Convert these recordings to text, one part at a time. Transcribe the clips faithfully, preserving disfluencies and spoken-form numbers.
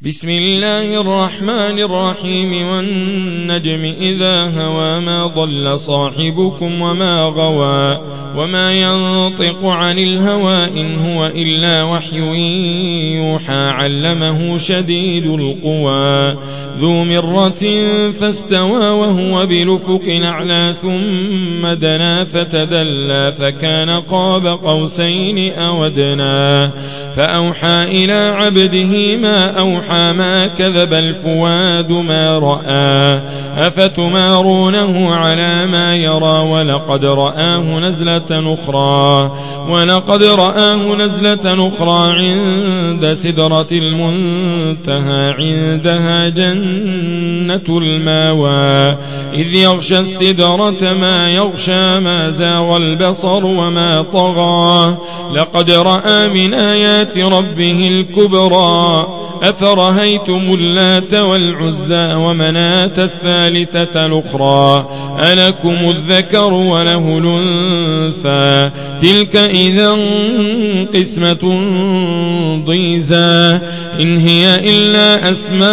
بسم الله الرحمن الرحيم والنجم إذا هوى ما ضل صاحبكم وما غوى وما ينطق عن الهوى إن هو إلا وحي يوحى علمه شديد القوى ذو مرة فاستوى وهو بالأفق الأعلى ثم دنا فتدلى فكان قاب قوسين أو أدنى فأوحى إلى عبده ما أوحى ما كذب الفؤاد ما رأى أفتمارونه على ما يرى ولقد رآه نزلة أخرى ولقد رآه نزلة أخرى عند سدرة المنتهى عندها جنة الماوى إذ يغشى السدرة ما يغشى ما زاغ البصر وما طغى لقد رأى من آيات ربه الكبرى أفرهيتم اللات والعزى ومناة الثالثة الأخرى ألكم الذكر وله الأنثى تلك إذا قسمة ضيزى إن هي إلا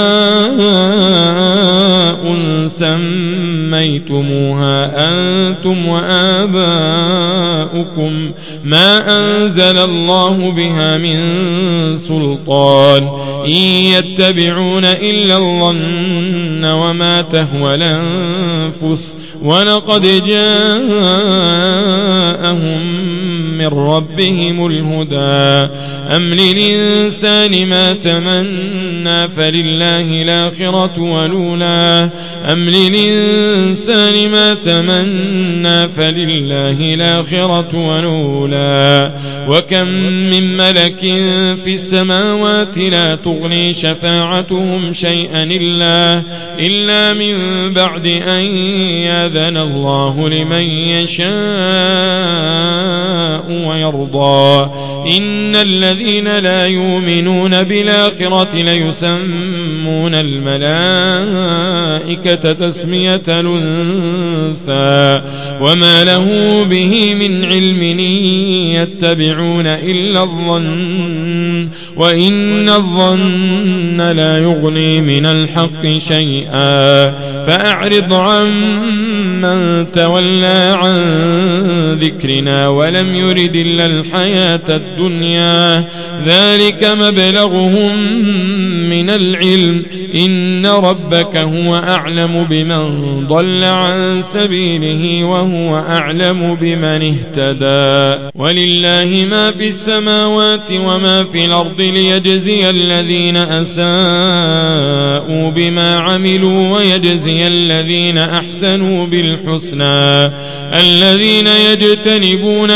أسماء سميتموها أنتم وآباؤكم ما أنزل الله بها من سلطان إن يتبعون إلا الظن وما تهوى الأنفس ولقد جاءهم من ربهم الهدى أم للإنسان ما تمنى فلله الآخرة ولولا أم للإنسان ما تمنى فلله الآخرة ولولا وكم من ملك في السماوات لا تغني شفاعتهم شيئا إلا, إلا من بعد أن يأذن الله لمن يشاء ويرضى إن الذين لا يؤمنون بالآخرة ليسمون الملائكة تسمية الأنثى وما له به من علم يتبعون إلا الظن وإن الظن لا يغني من الحق شيئا فأعرض عن من تولى عن ذكرنا ولم يرد إلا الحياة الدنيا ذلك مبلغهم من العلم إن ربك هو أعلم بمن ضل عن سبيله وهو أعلم بمن اهتدى ولله ما في السماوات وما في الأرض ليجزي الذين أساءوا بما عملوا ويجزي الذين أحسنوا بالحسنى الذين يجتنبون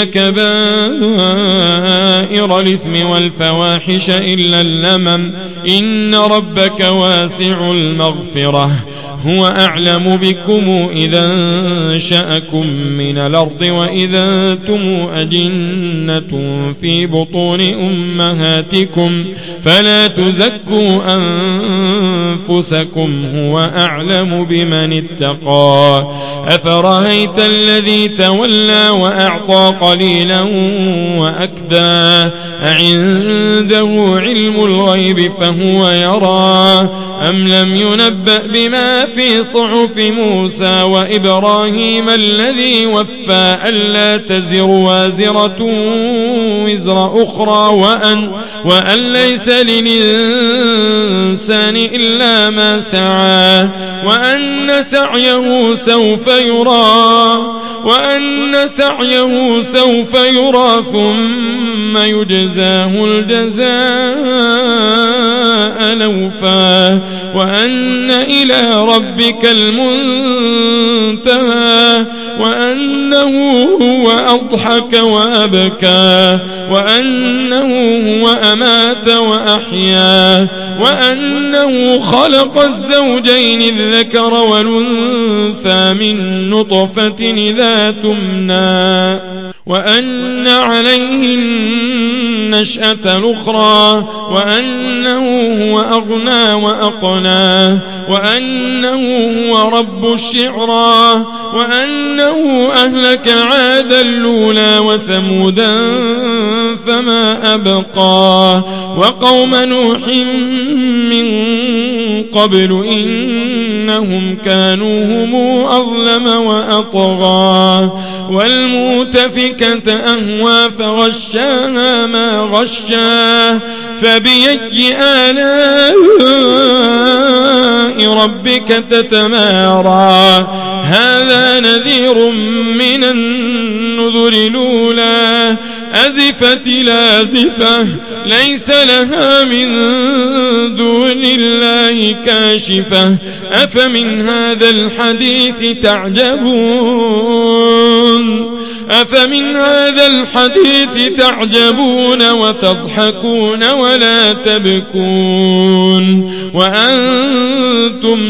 كبائر الإثم والفواحش إلا اللمم إن ربك واسع المغفرة هو أعلم بكم إذا انشأكم من الأرض وإذا أنتم أجنة في بطون أمهاتكم فلا تزكوا أنفسكم هو أعلم بمن اتقى أفرأيت الذي تولى وأعطى قليلا وأكدى أعنده علم الغيب فهو يرى أم لم ينبأ بما في صحف موسى وإبراهيم الذي وفى ألا تزر وازرة وزر أخرى وأن, وأن ليس للإنسان إلا ما سعى وأن سعيه سوف يرى وأن سعيه سوف يرى ثم يجزاه الجزاء الأوفى وأن إلى ربك المنتهى وأنه هو أضحك وأبكى وأنه هو أمات وأحيا وأنه خلق الزوجين الذكر والأنثى من نطفة إذا تمنى وأن عليه النشأة الأخرى وأنه هو أغنى وأقنى وأنه هو رب الشعرى وأنه أهلك عادا الأولى وثمودا فما أبقى وقوم نوح من قبل إنهم كانوا هم أظلم وأطغى والمؤتفكة أهوى فغشاها ما غشاه فبأي آلاء ربك تتمارى هذا نذير من النذر الأولى أزفت لازفة ليس لها من دون الله كاشفة أفمن هذا الحديث تعجبون أفمن هذا الحديث تعجبون وتضحكون ولا تبكون وأنتم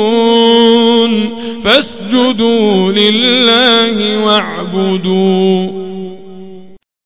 سامدون فاسجدوا لله واعبدوا